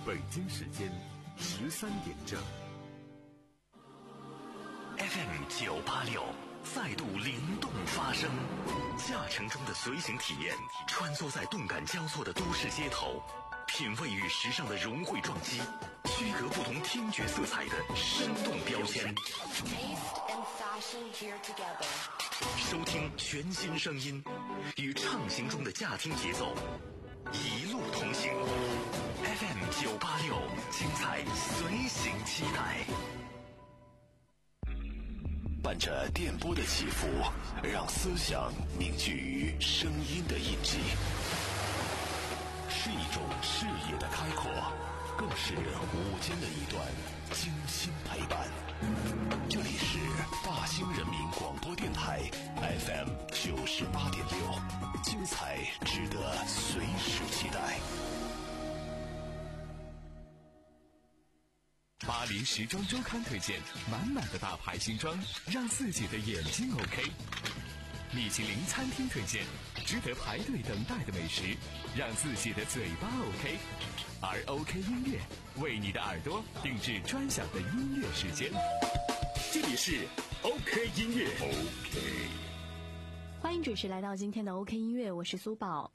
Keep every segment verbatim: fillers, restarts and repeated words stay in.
北京时间十三点整。 F M 九八六再度灵动发声，驾乘中的随行体验，穿梭在动感交错的都市街头，品味与时尚的融汇撞击，区隔不同听觉色彩的生动标签。收听全新声音，与畅行中的驾听节奏，一路同行。F M 九八六，精彩随行期待。 伴着电波的起伏，让思想凝聚于声音的印记，是一种视野的开阔，更是午间的一段精心陪伴。这里是大兴人民广播电台 F M 九十八点六，精彩值得随时期待。 巴黎时装周刊推荐满满的大牌新装，让自己的眼睛 OK。米其林餐厅推荐值得排队等待的美食，让自己的嘴巴 OK。而 OK 音乐为你的耳朵定制专享的音乐时间。这里是 OK 音乐 OK。 欢迎准时来到今天的 OK 音乐，我是苏宝。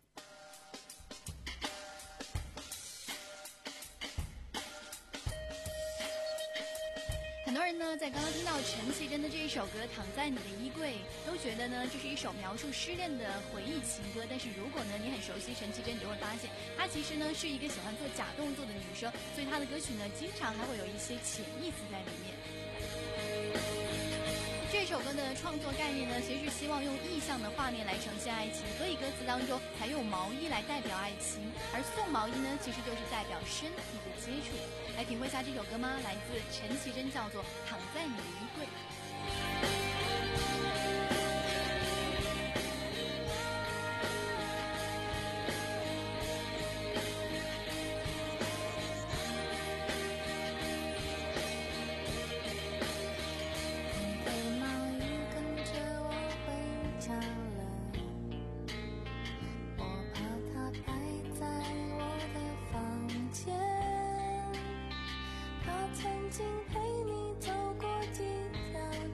很多人呢在刚刚听到陈绮贞的这一首歌《躺在你的衣柜》，都觉得呢这是一首描述失恋的回忆情歌。但是如果呢你很熟悉陈绮贞，你就会发现她其实呢是一个喜欢做假动作的女生，所以她的歌曲呢经常还会有一些潜意思在里面。这首歌的创作概念呢，其实是希望用意象的画面来呈现爱情，所以歌词当中采用毛衣来代表爱情，而送毛衣呢，其实就是代表身体的接触。来体会一下这首歌吗？来自陈绮贞，叫做《躺在你的衣柜》。 曾经陪你走过几条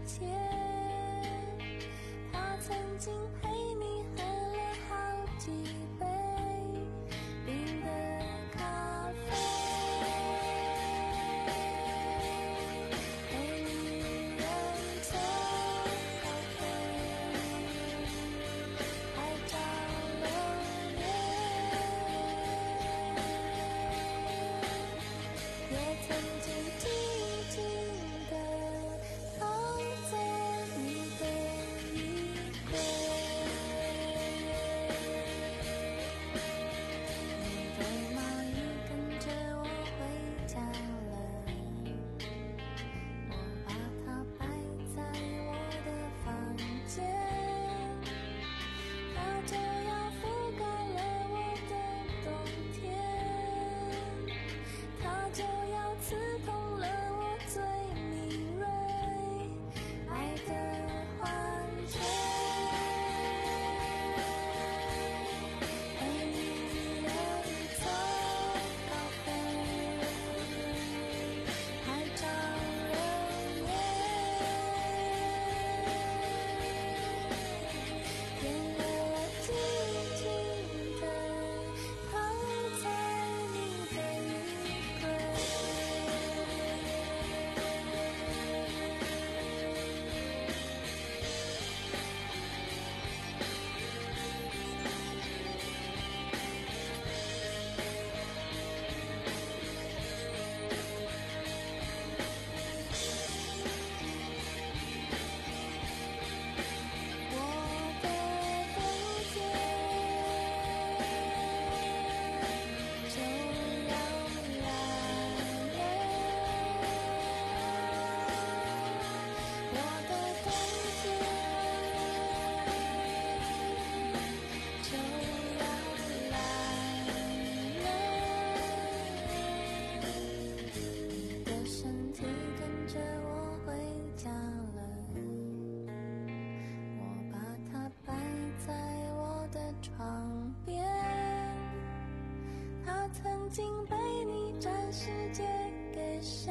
世界给谁？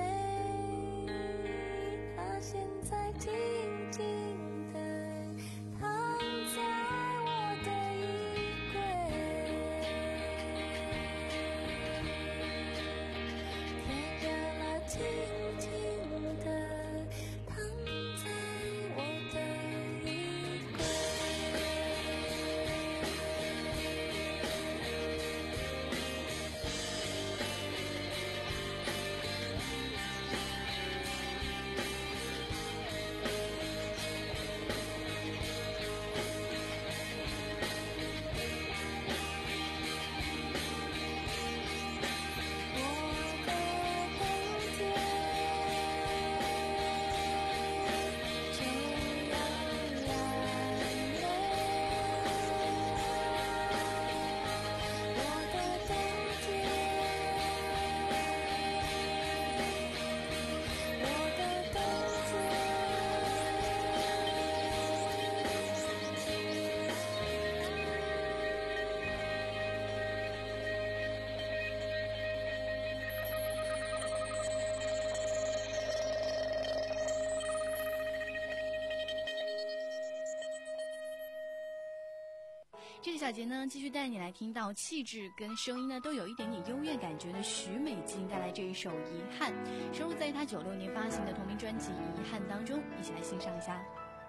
他现在静静地躺在我的衣柜，天热了，静静地躺在我的衣柜。 这个小节呢，继续带你来听到气质跟声音呢都有一点点优越感觉的许美静带来这一首《遗憾》，收录在她九六年发行的同名专辑《遗憾》当中，一起来欣赏一下。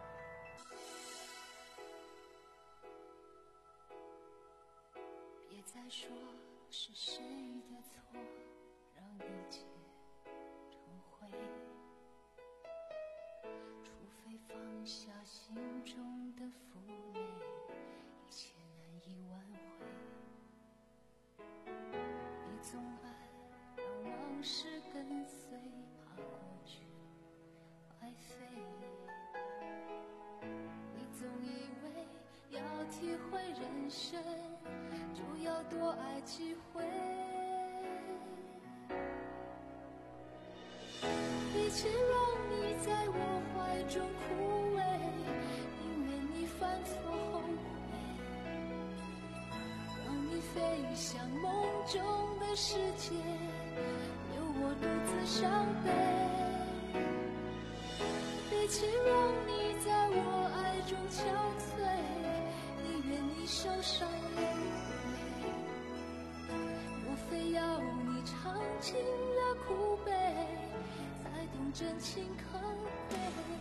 别再说是谁的错，让一切成灰，除非放下心中的负累，一切难以挽回。你总爱让往事跟随，怕过去白费。你总以为要体会人生，就要多爱几回。比起让你在我怀中枯萎，宁愿你犯错后悔，让你飞向梦中的世界，留我独自伤悲。比起让你在我爱中憔悴，宁愿你受伤流泪，我非要你尝尽了苦悲，才懂真情可贵。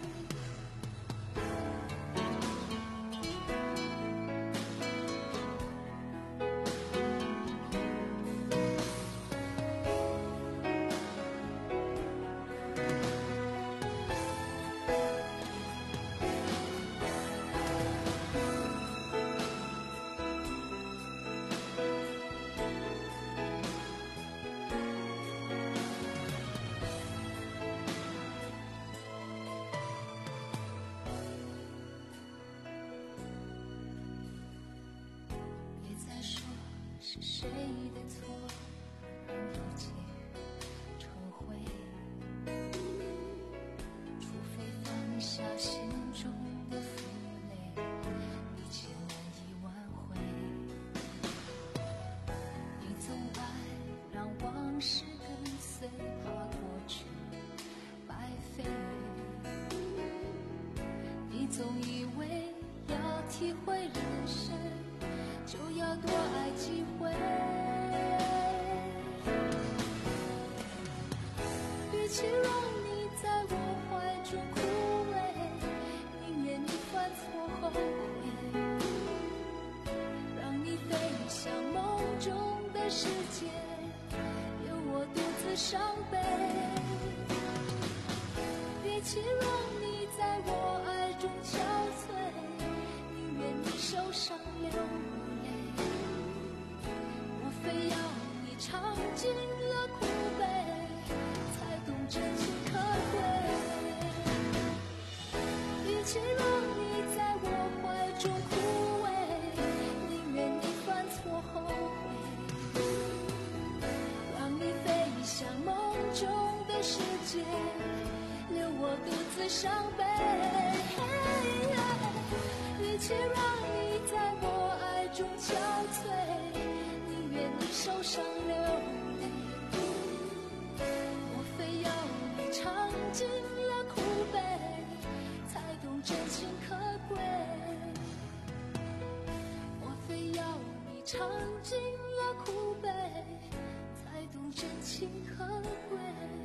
是谁的错，让一切成灰？除非放下心中的负累，一切难以挽回。你总爱让往事跟随，怕过去白费。你总以为要体会人生，就要多爱几回。与其让你在我怀中枯萎，宁愿你犯错后悔，让你飞向梦中的世界，留我独自伤悲。与其让你在我爱中憔悴，宁愿你受伤流泪，我非要你尝尽了苦悲，才懂真情可贵。与其让你在我怀中枯萎，宁愿你犯错后悔，让你飞向梦中的世界，留我独自伤悲。与其让你在我爱中憔悴，宁愿你受伤流泪， 尝尽了苦悲，才懂真情可贵，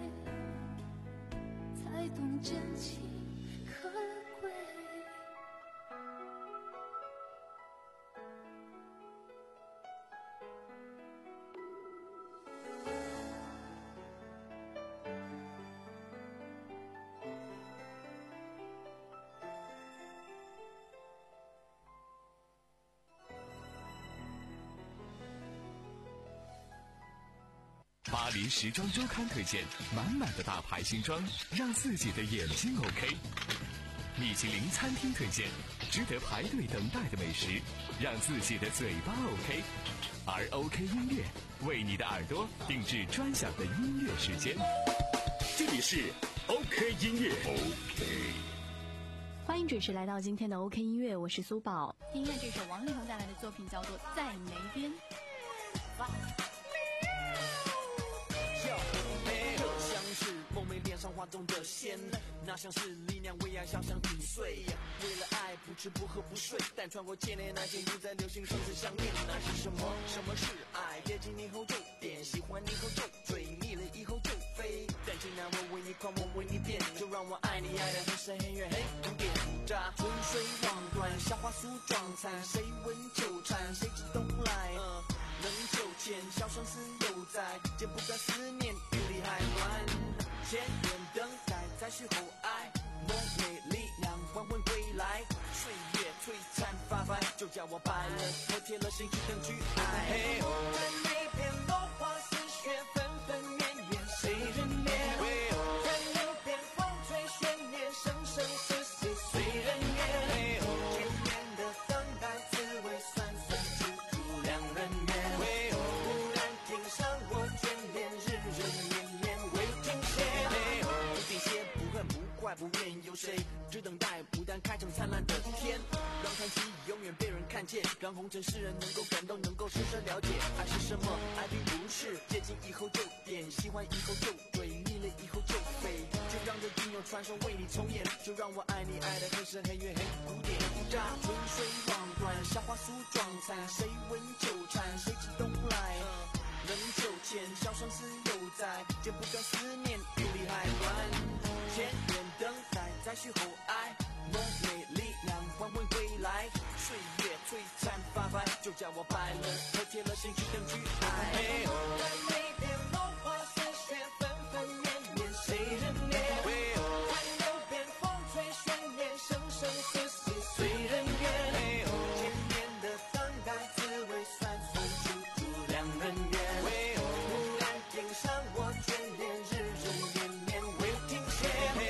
才懂真情可贵。 巴黎时装周刊推荐满满的大牌新装，让自己的眼睛 OK。米其林餐厅推荐值得排队等待的美食，让自己的嘴巴 OK。而 OK 音乐为你的耳朵定制专享的音乐时间。 这里是 OK 音乐 OK。 欢迎准时来到今天的 OK 音乐，我是苏宝。听见这首王力宏带来的作品叫做《在哪边》。 梦寐脸上画中的线，那像是力量为爱想想顶碎。为了爱不吃不喝不睡，但穿过千年那件不再流行，生死相恋。那是什么？什么是爱？接近你后就点，喜欢你后就追，腻了以后就飞。但既然我为你狂，我为你变，就让我爱你爱得很深很远很古典。乍春水望断，夏花树壮残，谁闻纠缠，谁知东来？嗯能就见，笑生死犹在，剪不断思念，雨里还乱。千年等待，再续后爱，梦寐力量缓缓归来，岁月璀璨发白，就叫我白了头贴了心去等去爱。嘿哦，在那边落花似雪，纷纷绵绵，谁人怜？在那边风吹悬念，生生世世随人愿。嘿哦，千年的等待，滋味酸酸，知足两人愿。嘿哦，忽然听上我眷恋，日日绵绵未停歇。不怪不怨，有谁只等待牡丹开成灿烂的天？让传奇永远被人看见，让红尘世人能够感动，能够深深了解爱是什么。爱并不是接近以后就点，喜欢以后就追，腻了以后就飞。就让这音乐传说为你重演，就让我爱你爱得很深很远很古典。乍春水望断，夏花树壮残，谁闻纠缠，谁知东来？能就见，笑生死犹在，剪不断思念，雨里还乱。千年等待，再续后爱，梦寐力量缓缓归来，岁月璀璨发白，就叫我白了头贴了心去等去爱。嘿哦，在那边落花似雪，纷纷绵绵，谁人怜？嘿哦，在那边风吹悬念，生生世世随人愿。嘿哦，千年的等待，滋味酸酸，知足两人愿。嘿哦，忽然盯上我眷恋，日日绵绵未停歇。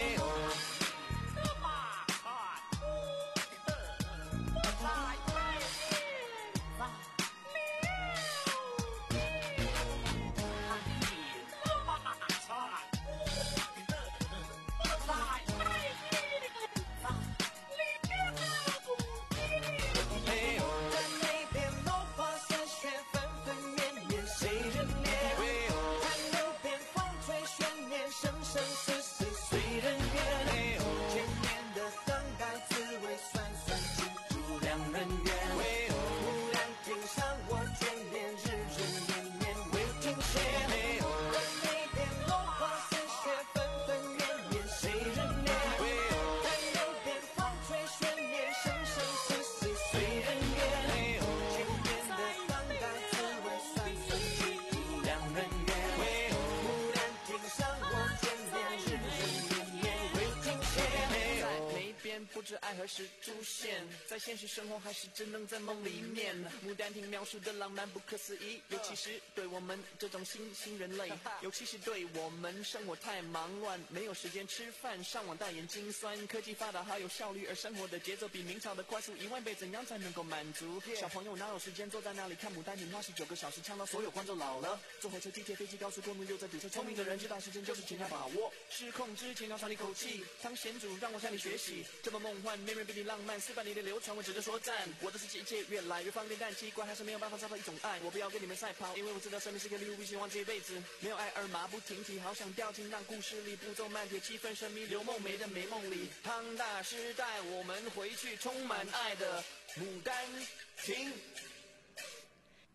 不知爱何时出现，在现实生活还是只能在梦里面。牡丹亭描述的浪漫不可思议，尤其是对我们这种新兴人类，尤其是对我们生活太忙乱，没有时间吃饭，上网大眼睛酸。科技发达好有效率，而生活的节奏比明朝的快速一万倍，怎样才能够满足？小朋友哪有时间坐在那里看牡丹亭花十九个小时，呛到所有观众老了。坐火车、地铁、飞机、高速公路又在堵车，聪明的人知道时间就是钱要把握。失控之前要喘一口气，当贤主让我向你学习，这么梦幻，没人比你浪漫，四百里的流传我只能说赞。我的世界一切越来越方便，但奇怪还是没有办法找到一种爱。我不要跟你们赛跑，因为我知道生命是个礼物，不希望这一辈子没有爱而马不停蹄，好想掉进让故事里步骤慢铁，气氛神秘，刘梦梅的美梦里。庞大时代，我们回去充满爱的牡丹亭。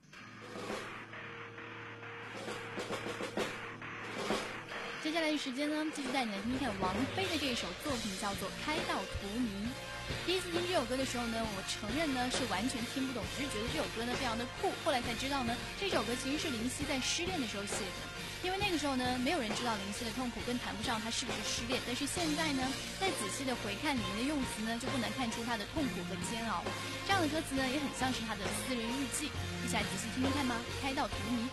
接下来的时间呢，继续带你来听听看王菲的这一首作品，叫做《开到荼蘼》。第一次听这首歌的时候呢，我承认呢是完全听不懂，只是觉得这首歌呢非常的酷。后来才知道呢，这首歌其实是林夕在失恋的时候写的。因为那个时候呢，没有人知道林夕的痛苦，更谈不上他是不是失恋。但是现在呢，再仔细的回看里面的用词呢，就不难看出他的痛苦和煎熬。这样的歌词呢，也很像是他的私人日记。一起来仔细听听看吗？开到荼蘼。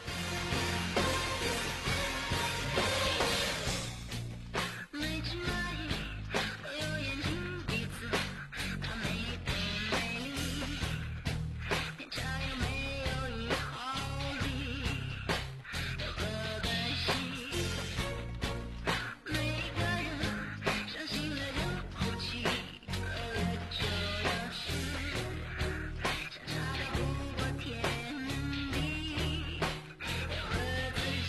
想查到不过天地，有了自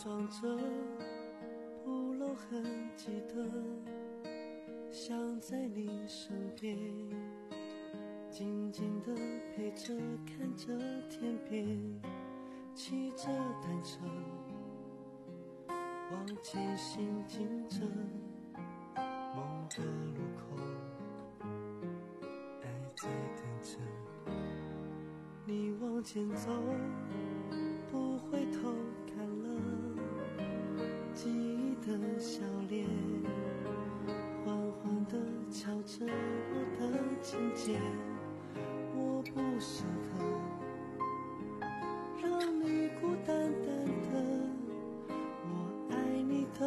装着不露痕迹的，想在你身边静静地陪着，看着天边，骑着单车往前行进着，梦的路口爱在等着你往前走，不回头看了记忆的笑脸，缓缓地敲着我的琴键，我不适合让你孤单单的，我爱你的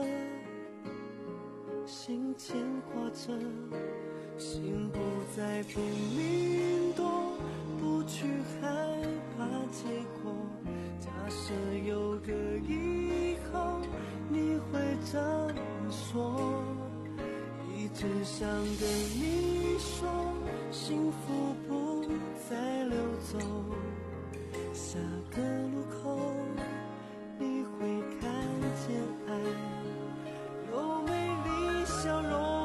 心牵挂着，心不再拼命躲，不去害怕结果，假设有个以后你会这么说，一直想跟你说幸福不再溜走，下个路口你会看见爱有美丽笑容，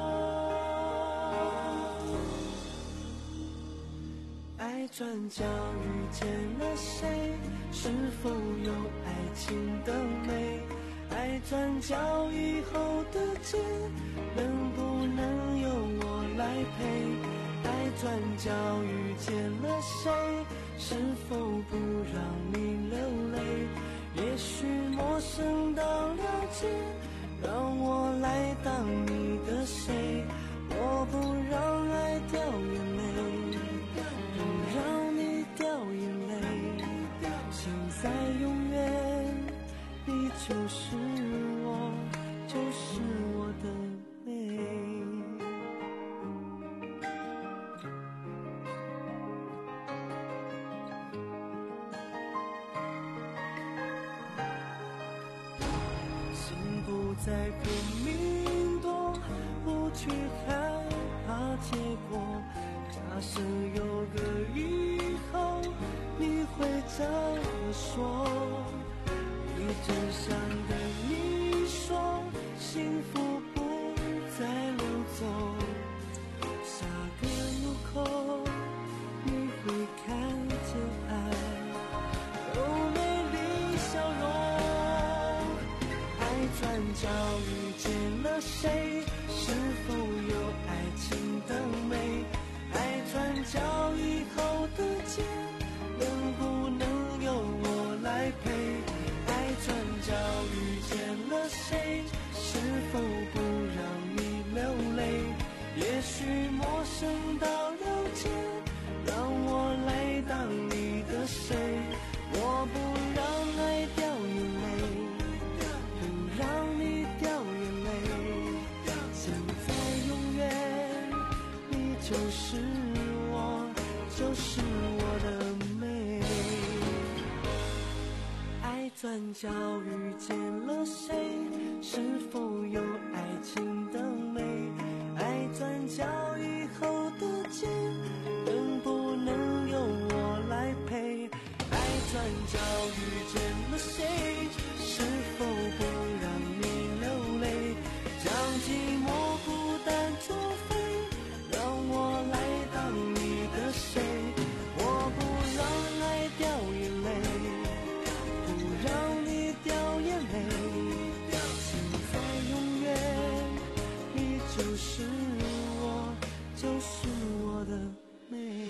爱转角遇见了谁，是否有爱情的美，爱转角以后的街能不能由我来陪，爱转角遇见了谁，是否不让你流泪，也许陌生到了解，让我来当你的谁，我不让爱掉眼泪，不让你掉眼泪，现在永远你就是我，就是我的美。心不再拼命躲，不去害怕结果，假设有个以后你会这么说，一直想跟你说幸福不再溜走，下个路口你会看见爱有美丽笑容，爱转角遇见了谁，是否有爱情的美，爱转角以后的街能不能由我来陪，爱转角遇见了谁，是否不让你流泪，也许陌生到了解，让我来当你的谁，我不让爱掉眼泪，不让你掉眼泪，现在永远你就是我，就是我的美，爱转角遇见了谁，是否有爱情的美，爱转角以后的街能不能由我来陪，爱转角遇见了谁，是否不让你流泪，将寂寞孤单作废，让我来当你的谁，我不让爱掉眼泪，不让你掉眼泪，现在永远你就是我，就是我的美。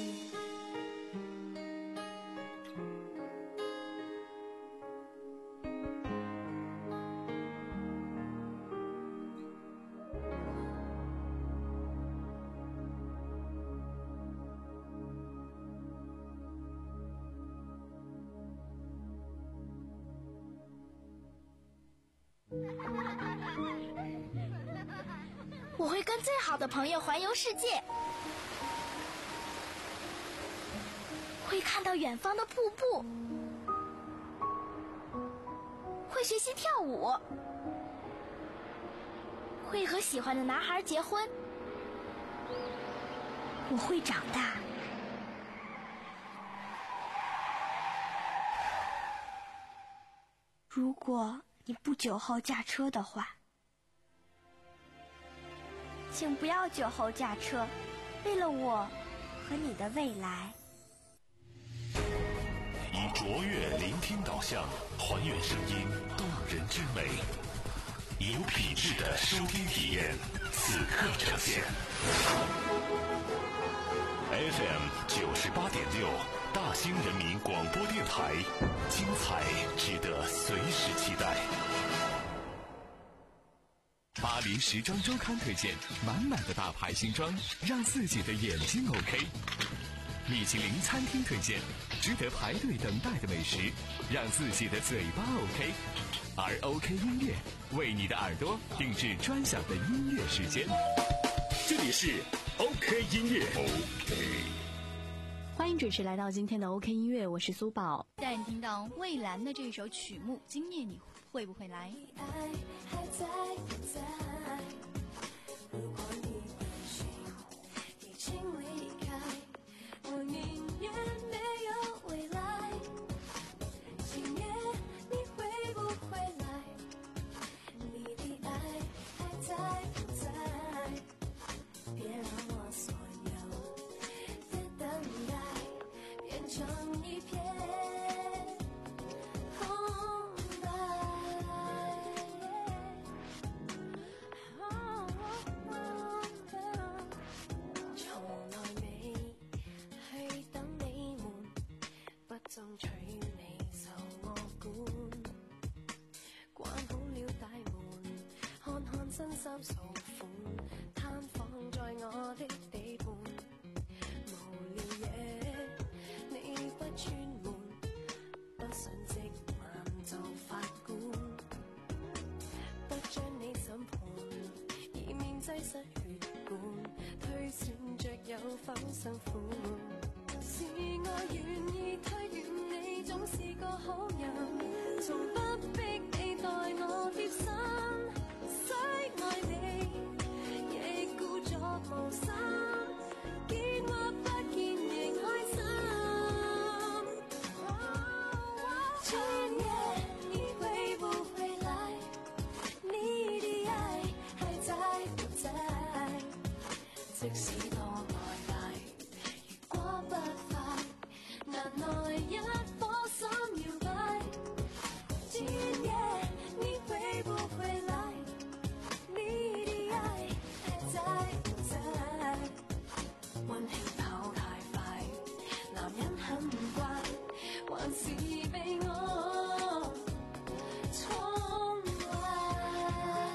我会跟最好的朋友环游世界，会看到远方的瀑布，会学习跳舞，会和喜欢的男孩结婚，我会长大。 如果你不酒后驾车的话，请不要酒后驾车，为了我和你的未来。 以卓越聆听导向，还原声音动人之美，有品质的收听体验，此刻呈现。F M 九十八点六，大兴人民广播电台，精彩值得随时期待。 巴黎时装周刊推荐，满满的大牌新装，让自己的眼睛 OK。米其林餐厅推荐，值得排队等待的美食，让自己的嘴巴 OK。而 OK 音乐为你的耳朵定制专享的音乐时间。 这里是 OK 音乐 OK。 欢迎准时来到今天的 OK 音乐，我是苏宝。 带你听到蔚蓝的这首曲目《今夜你会不会来》。 爱还在不在？如果你不行，已经离开，我宁愿没有未来。今夜你会不会来？你的爱还在不在？别让我所有的等待变成一片空白。從來未去等你們，不爭取你受我管，關好了大門，看看新衫數款，攤放在我的地盤。無聊嘢你不專門，不想即晚做法官，不將你審判，以免擠塞血管，推算着有否辛苦。是我願意推斷你總是個好人，從不逼你待我貼身，雖愛你亦故作無心，見或不見仍開心。今夜你會不會來？你的愛還在不在？即使多愛戴，如果不快，難耐一顆心搖擺。今夜你會不會來？你的愛還在不在？溫馨跑太快，男人很怪，還是被我寵壞。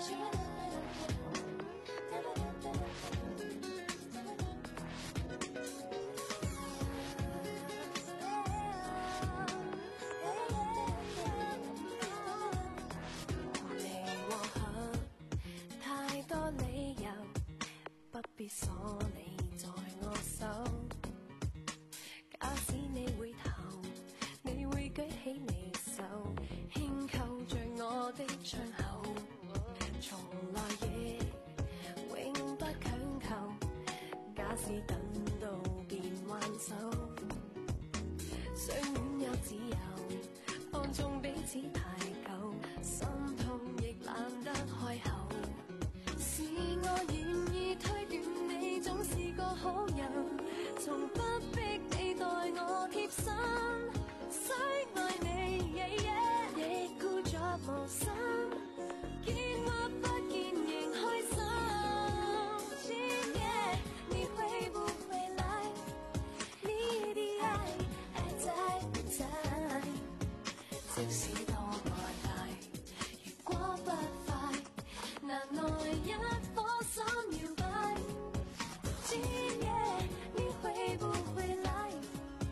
你和和太多理由，不必鎖你在我手。假使你會頭，你會舉起你手，輕扣着我的窗口。從來亦永不強求，假使等到便還手，相戀有自由，放縱彼此太久，心痛亦懶得開口。是我願意推斷你總是個好人，從不逼你待我貼身，雖愛你亦故作無心，見或不見仍開心。今夜你會不會來？你的愛還在不在？即使多愛戴，如果不快，難耐一顆心搖擺。今夜你會不會來？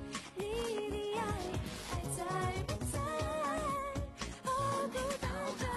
你的愛還在不在？哦，都到這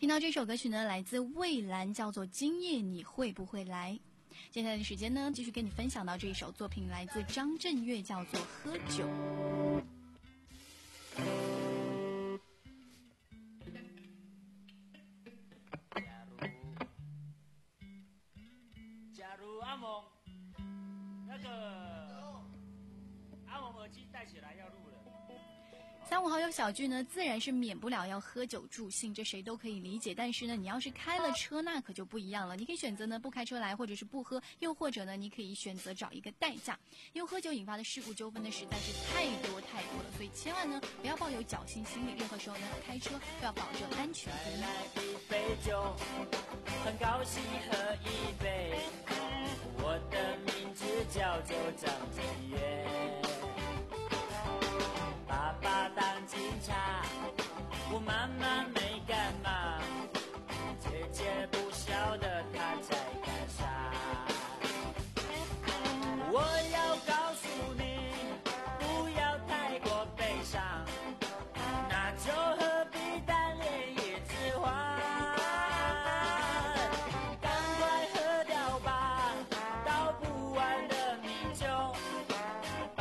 听到这首歌曲呢，来自蔚蓝，叫做《今夜你会不会来》。接下来的时间呢，继续跟你分享到这一首作品，来自张震岳，叫做《喝酒》。 假如阿蒙那个阿蒙耳机戴起来要录了。 三五好友小聚呢，自然是免不了要喝酒助兴，这谁都可以理解。但是呢，你要是开了车，那可就不一样了。你可以选择呢不开车来，或者是不喝，又或者呢，你可以选择找一个代驾。因为喝酒引发的事故纠纷呢，实在是太多太多了，所以千万呢不要抱有侥幸心理。任何时候呢，开车都要保证安全第一。 来一杯酒，很高兴喝一杯。我的名字叫做张震岳。爸爸当警察，我妈妈没干嘛，姐姐不晓得她在干啥。我要告诉你，不要太过悲伤，那就何必单恋一枝花。赶快喝掉吧，倒不完的米酒，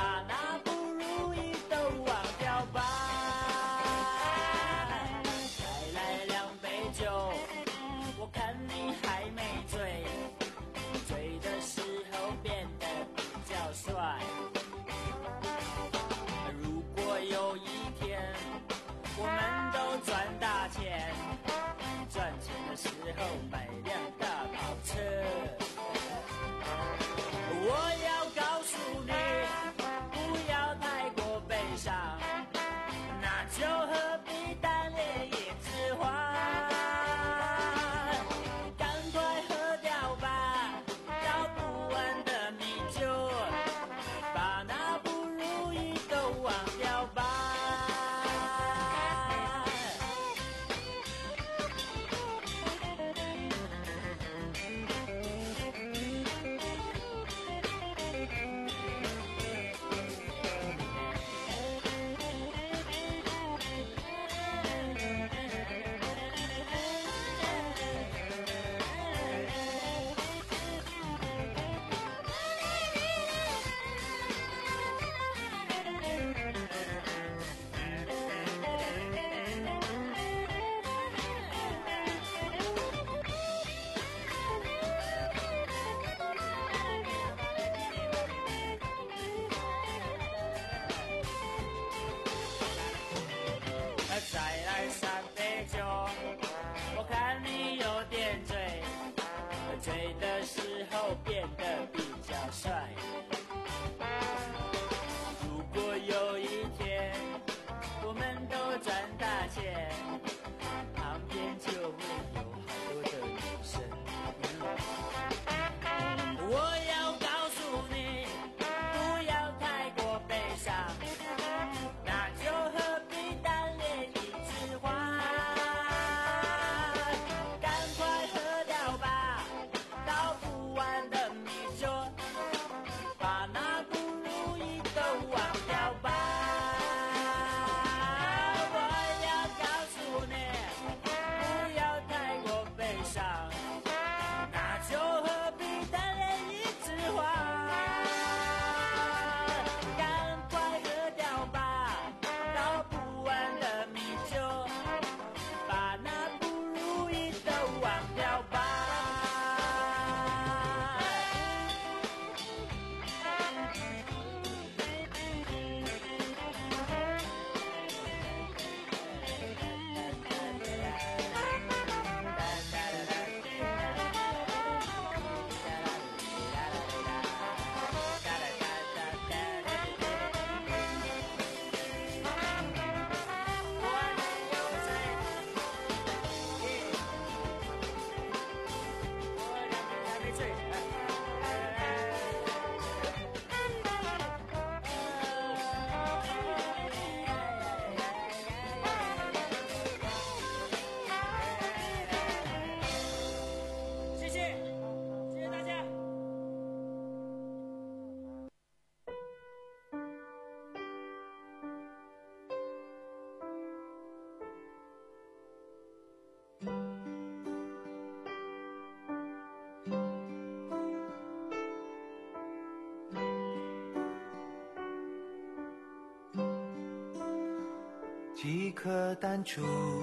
几颗弹珠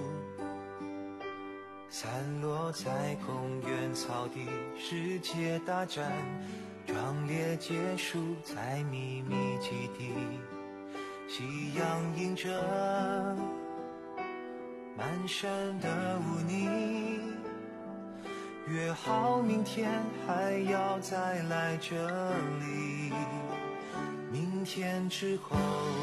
散落在公园草地，世界大战壮烈结束在秘密基地，夕阳映着满身的污泥，约好明天还要再来这里。明天之后，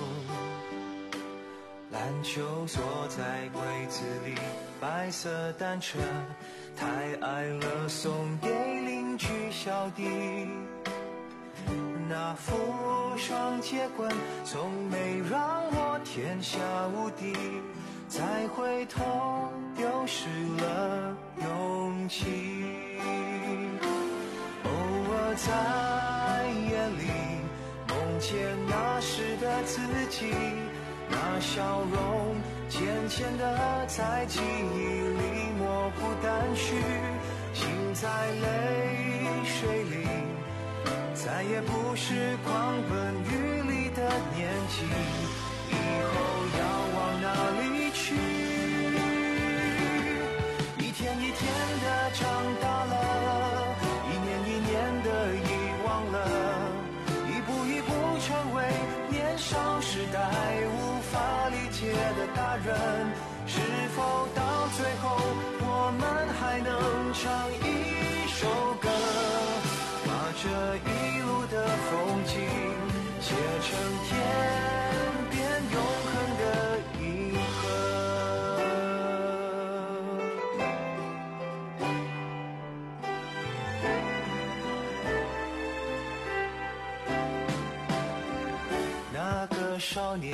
篮球锁在柜子里，白色单车太矮了，送给邻居小弟。那副双截棍从没让我天下无敌，再回头丢失了勇气。偶尔在夜里梦见那时的自己，那笑容渐渐地在记忆里模糊淡去，心在泪水里，再也不是狂奔雨里的年纪，以后要往哪里去？一天一天的长大了，一年一年的遗忘了，一步一步成为年少时代无法理解的大人，是否到最后我们还能唱一首歌，把这一路的风景写成天边永恒的银河。那个少年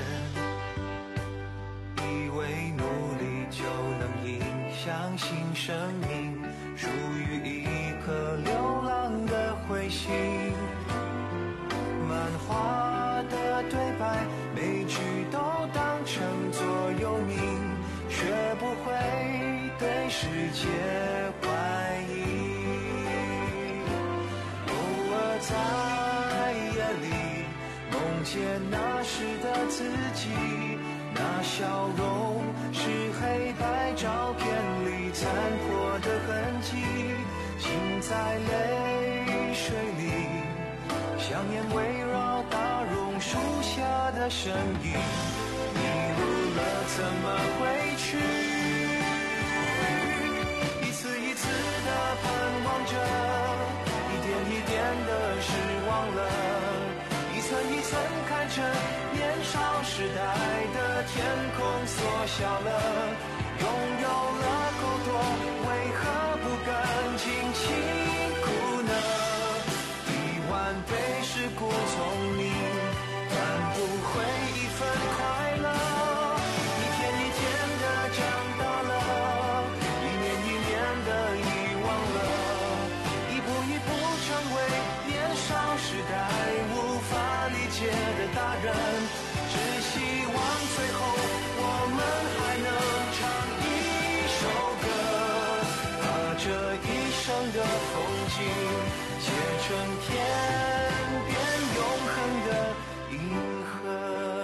以为努力就能赢，相信生命属于一颗流浪的彗星，漫画的对白每句都当成座右铭，学不会对世界怀疑。偶尔在夜里梦见那时的自己，那笑容是黑白照片里残破的痕迹，心在泪水里，想念围绕大榕树下的身影，迷路了怎么回去？一次一次的盼望着，一点一点的失望了，一寸一寸看着年少时代的天空缩小了，拥有了够多，为何不敢尽情哭呢？一万倍是故聪明，换不回一份快乐。一天一天的长大了，一年一年的遗忘了，一步一步成为年少时代无法理解的大人，只希望最后我们还能唱一首歌，把这一生的风景写成天边永恒的银河。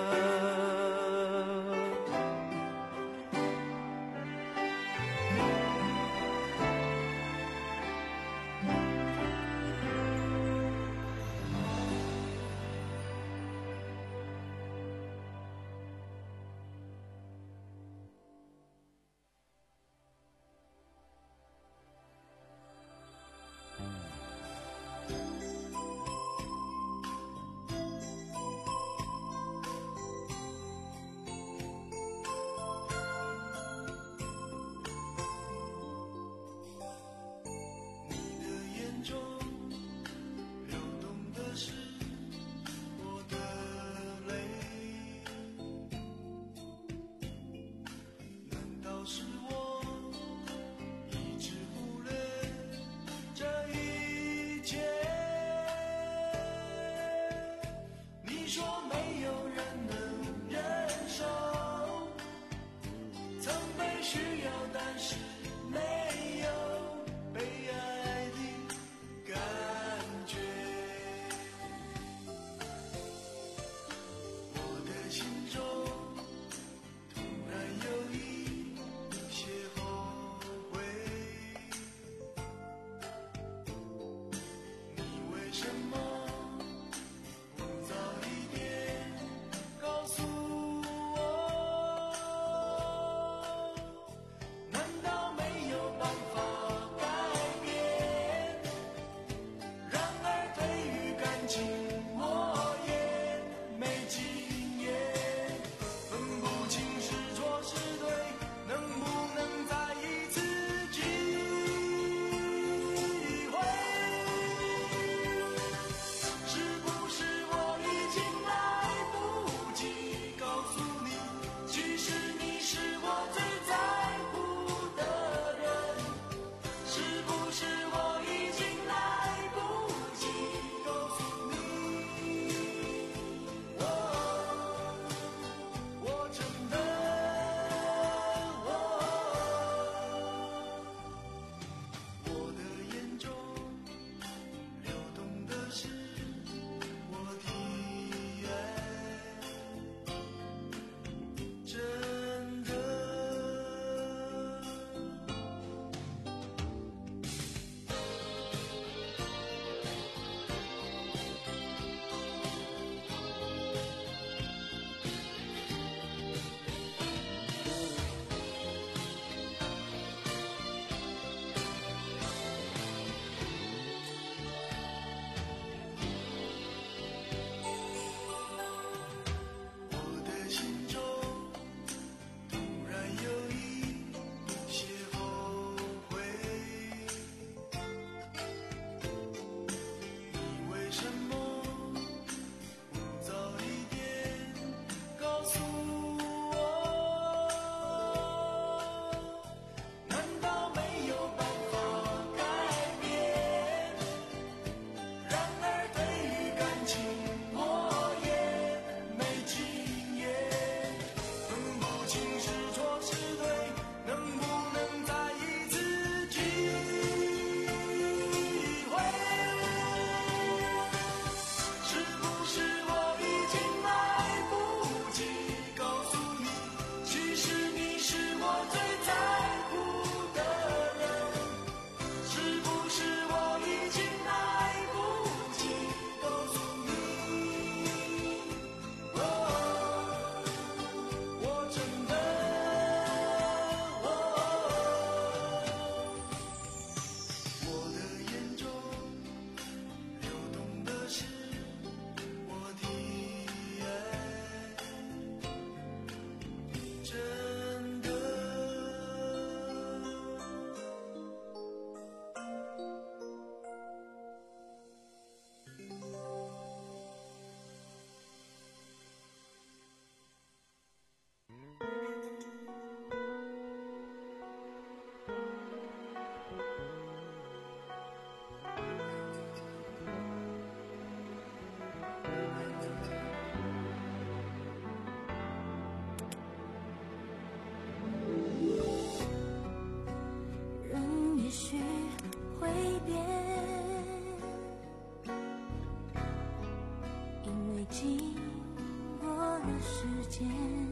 的时间，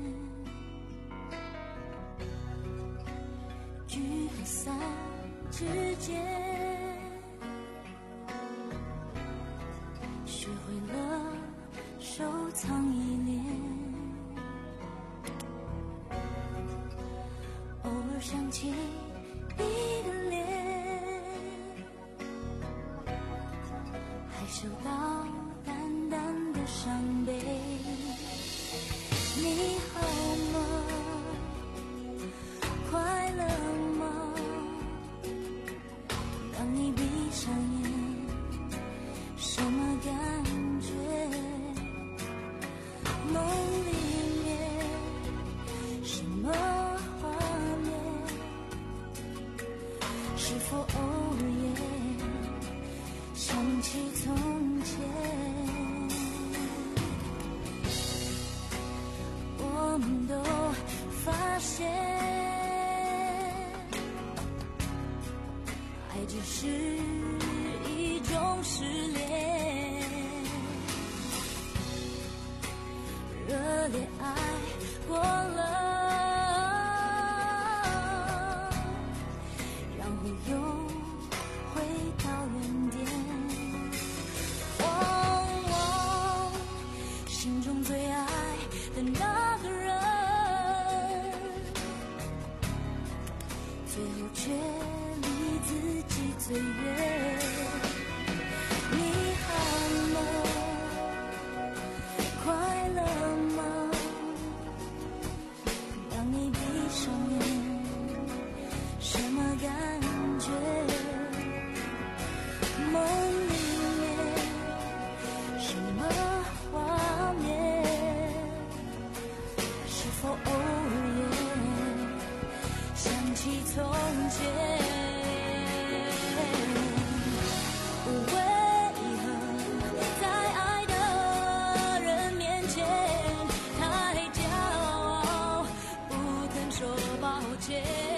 聚和散之间，学会了收藏依恋，偶尔想起你的脸，还收到淡淡的伤悲。你好吗？快乐吗？当你闭上眼，什么感觉？梦里面什么画面？是否偶尔想起从前？我们都发现，爱只是一种失恋，热烈爱过了，然后又回到原点。哦哦，心中最爱的那个人，最后却离自己最远。你好吗？快乐吗？当你闭上眼，什么感觉？梦里面什么画面？是否偶尔想起从前？为何在爱的人面前太骄傲，不肯说抱歉，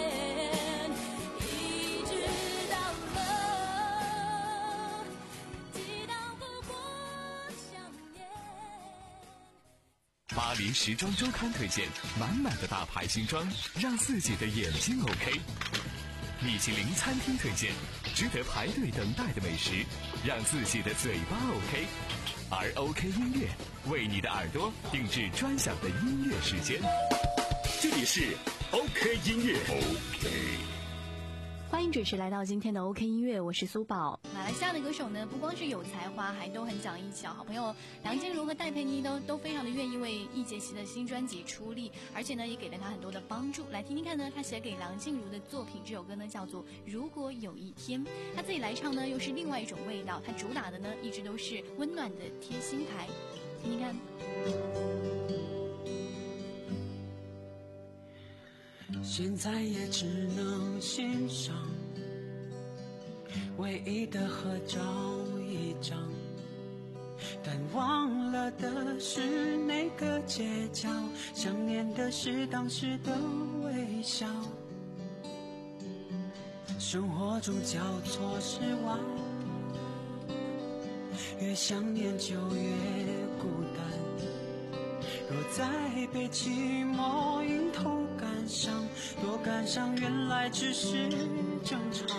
一直到了抵挡不过想念。 巴黎时装周刊推荐满满的大牌新装，让自己的眼睛 OK。米其林餐厅推荐值得排队等待的美食，让自己的嘴巴 OK。而 OK 音乐为你的耳朵定制专享的音乐时间。这里是 OK 音乐 OK。 欢迎准时来到今天的 OK 音乐，我是苏宝。 马来西亚的歌手呢，不光是有才华，还都很讲义气。好朋友梁静茹和戴佩妮都都非常的愿意为易洁琪的新专辑出力，而且呢，也给了她很多的帮助。来听听看呢，她写给梁静茹的作品，这首歌呢叫做《如果有一天》，她自己来唱呢，又是另外一种味道。她主打的呢，一直都是温暖的贴心台，听听看。 现在也只能欣赏唯一的合照一张，但忘了的是那个街角，想念的是当时的微笑。生活中交错失望，越想念就越孤单。若再被寂寞迎头赶上，多感伤原来只是正常。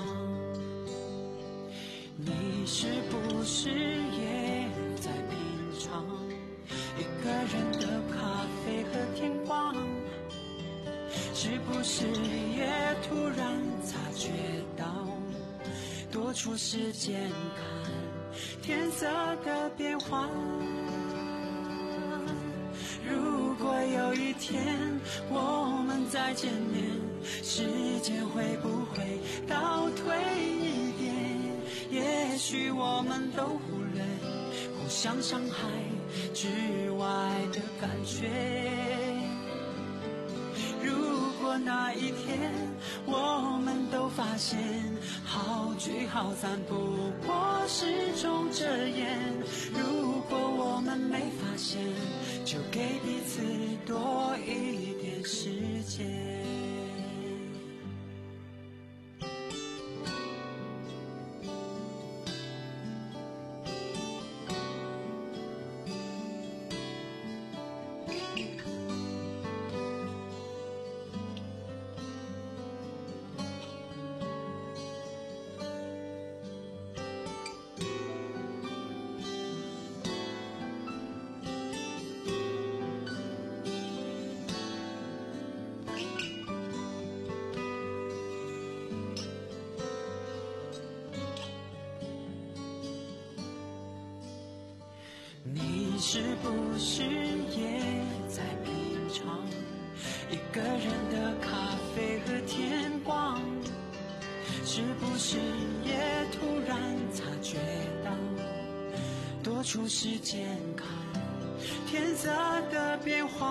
你是不是也在品尝一个人的咖啡和天光？是不是也突然察觉到多出时间看天色的变化？如果有一天我们再见面，时间会不会倒退一点？也许我们都忽略互相伤害之外的感觉。如果那一天我们都发现好聚好散不过是种遮掩，如果我们没发现，就给彼此多一点时间。 是不是也在品尝一个人的咖啡和天光？是不是也突然察觉到多出时间看天色的变化？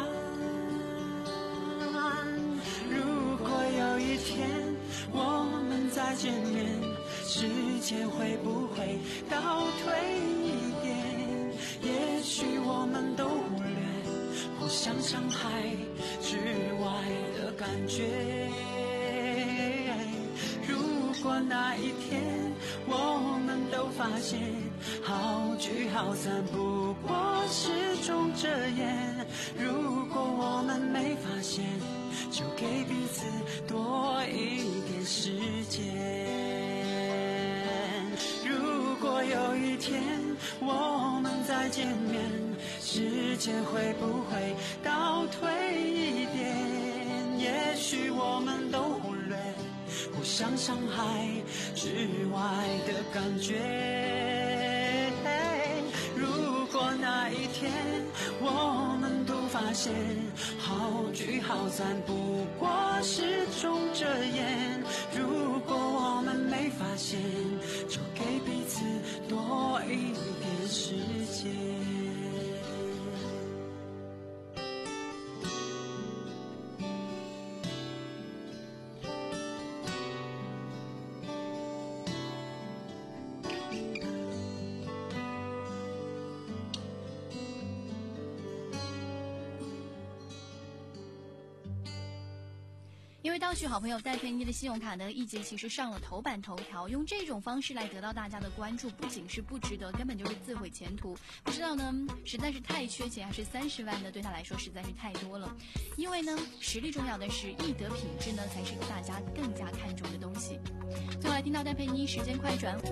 如果有一天我们再见面，时间会不会倒退一点？也许我们都忽略互相伤害之外的感觉。如果那一天我们都发现好聚好散不过是种遮掩，如果我们没发现，就给彼此多一点时间。如果有一天我们再见面，时间会不会倒退一点？也许我们都忽略互相伤害之外的感觉。如果那一天我们都发现好聚好散不过是种遮掩，如果我们没发现，就给彼此多一点时间。 因为当时好朋友戴佩妮的信用卡呢一节其实上了头版头条，用这种方式来得到大家的关注，不仅是不值得，根本就是自毁前途。不知道呢实在是太缺钱，还是三十万呢对他来说实在是太多了。因为呢实力重要的是艺德品质呢才是大家更加看重的东西。最后来听到戴佩妮时间快转。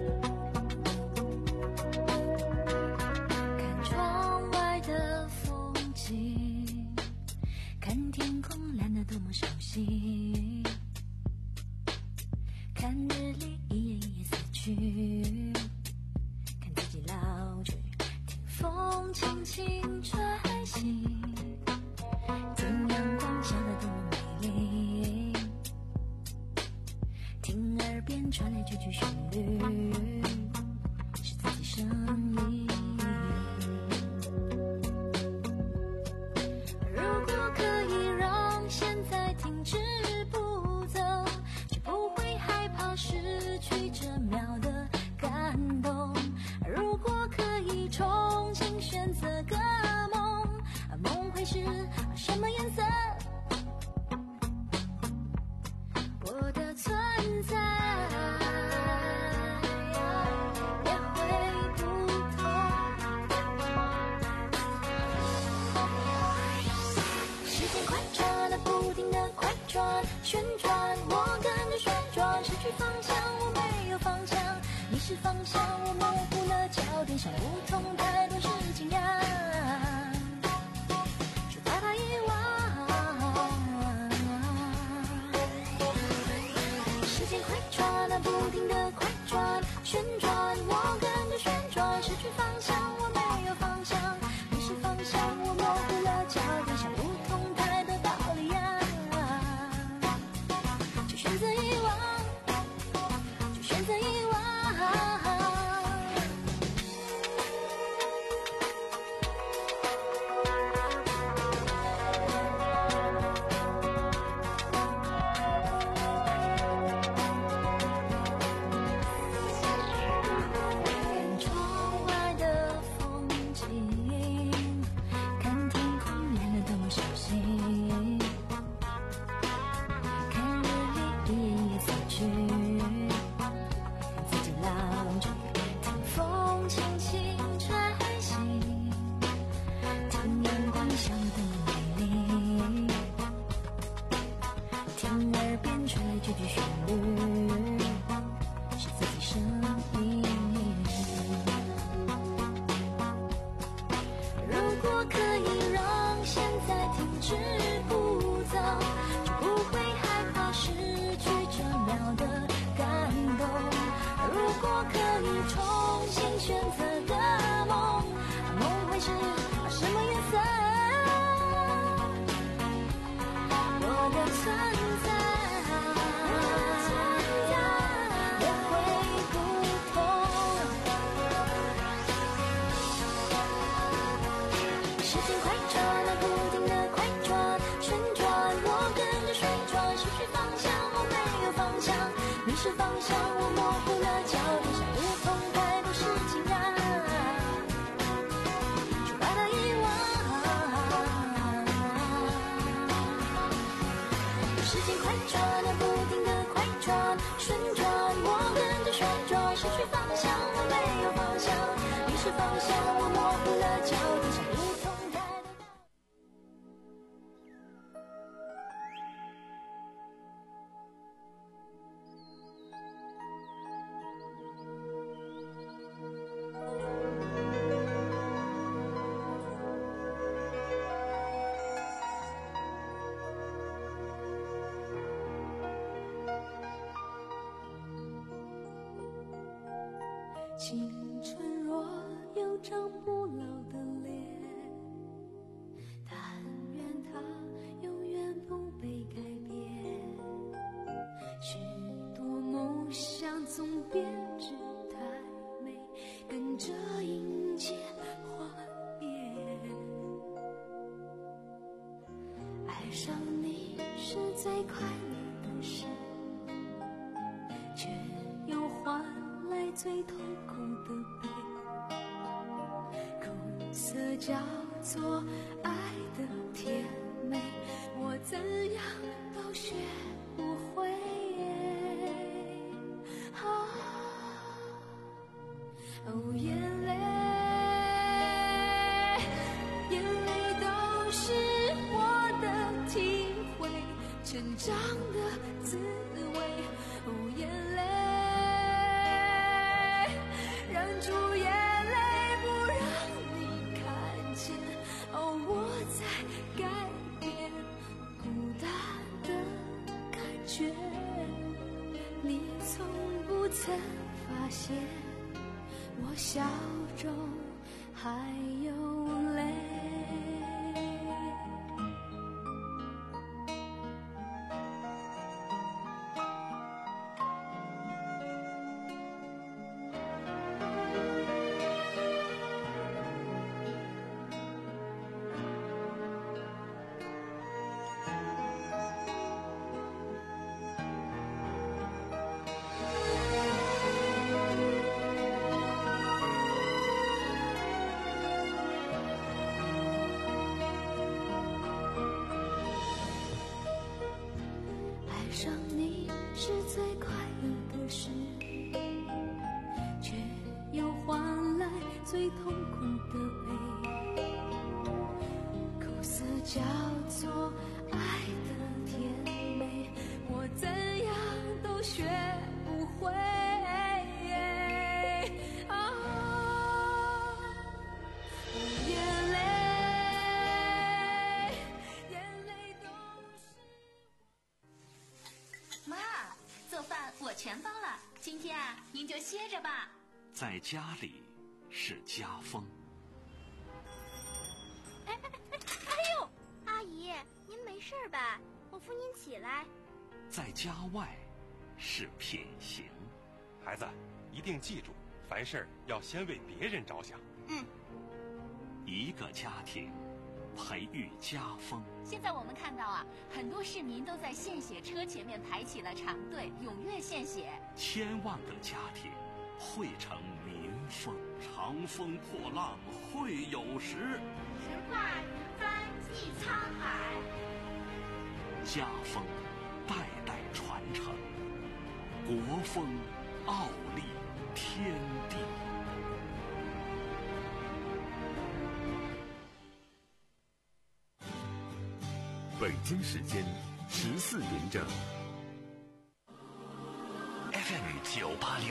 看窗外的风景，看天空蓝得多么熟悉，看日历一页一页死去，看自己老去，听风轻轻吹醒，听阳光下的多么美丽，听耳边传来句句旋律，是自己声音。如果可以让现在停止不走，就不会害怕失去这秒的感动。如果可以重新选择个梦，梦会是什么颜色？我的存在也会不同。时间快转了，不停的快转旋转，我跟着旋转，失去方向，我没有方向，迷失方向，我模糊了焦点，想不通太多事情呀，就害怕遗忘。时间快转了，不停的快转旋转，我跟着旋转，失去方向，我没有方向，迷失方向，我模糊了焦点，想不通太多道理呀，就选择遗忘，就选择遗忘。 青春若有张不老的脸，但愿它永远不被改变。许多梦想总编织太美，跟着迎接幻灭。爱上你是最快乐的事，却又换来最痛苦的悲。苦涩叫做爱的甜美，我怎样都学不会。啊，哦，眼泪，眼泪都是我的体会，成长的滋味。哦，眼泪，忍住眼泪不让你看见。哦，我在改变孤单的感觉，你从不曾发现我笑中还有泪。爱上你是最快乐的事，却又换来最痛苦的悲。苦涩叫做爱的甜美，我怎样都学不会。啊，眼泪，眼泪都是。 妈，做饭我全包了，今天啊，您就歇着吧。 在家里是家风。 哎哎哎哎呦，阿姨，您没事吧？我扶您起来。 在家外是品行。 孩子，一定记住，凡事要先为别人着想。 嗯。 一个家庭培育家风。 现在我们看到啊，很多市民都在献血车前面排起了长队，踊跃献血。 千万个家庭汇成民风，长风破浪会有时。 直挂云帆济沧海。 家风代代传承，国风傲立天地。 北京时间十四点整。 F M 九八六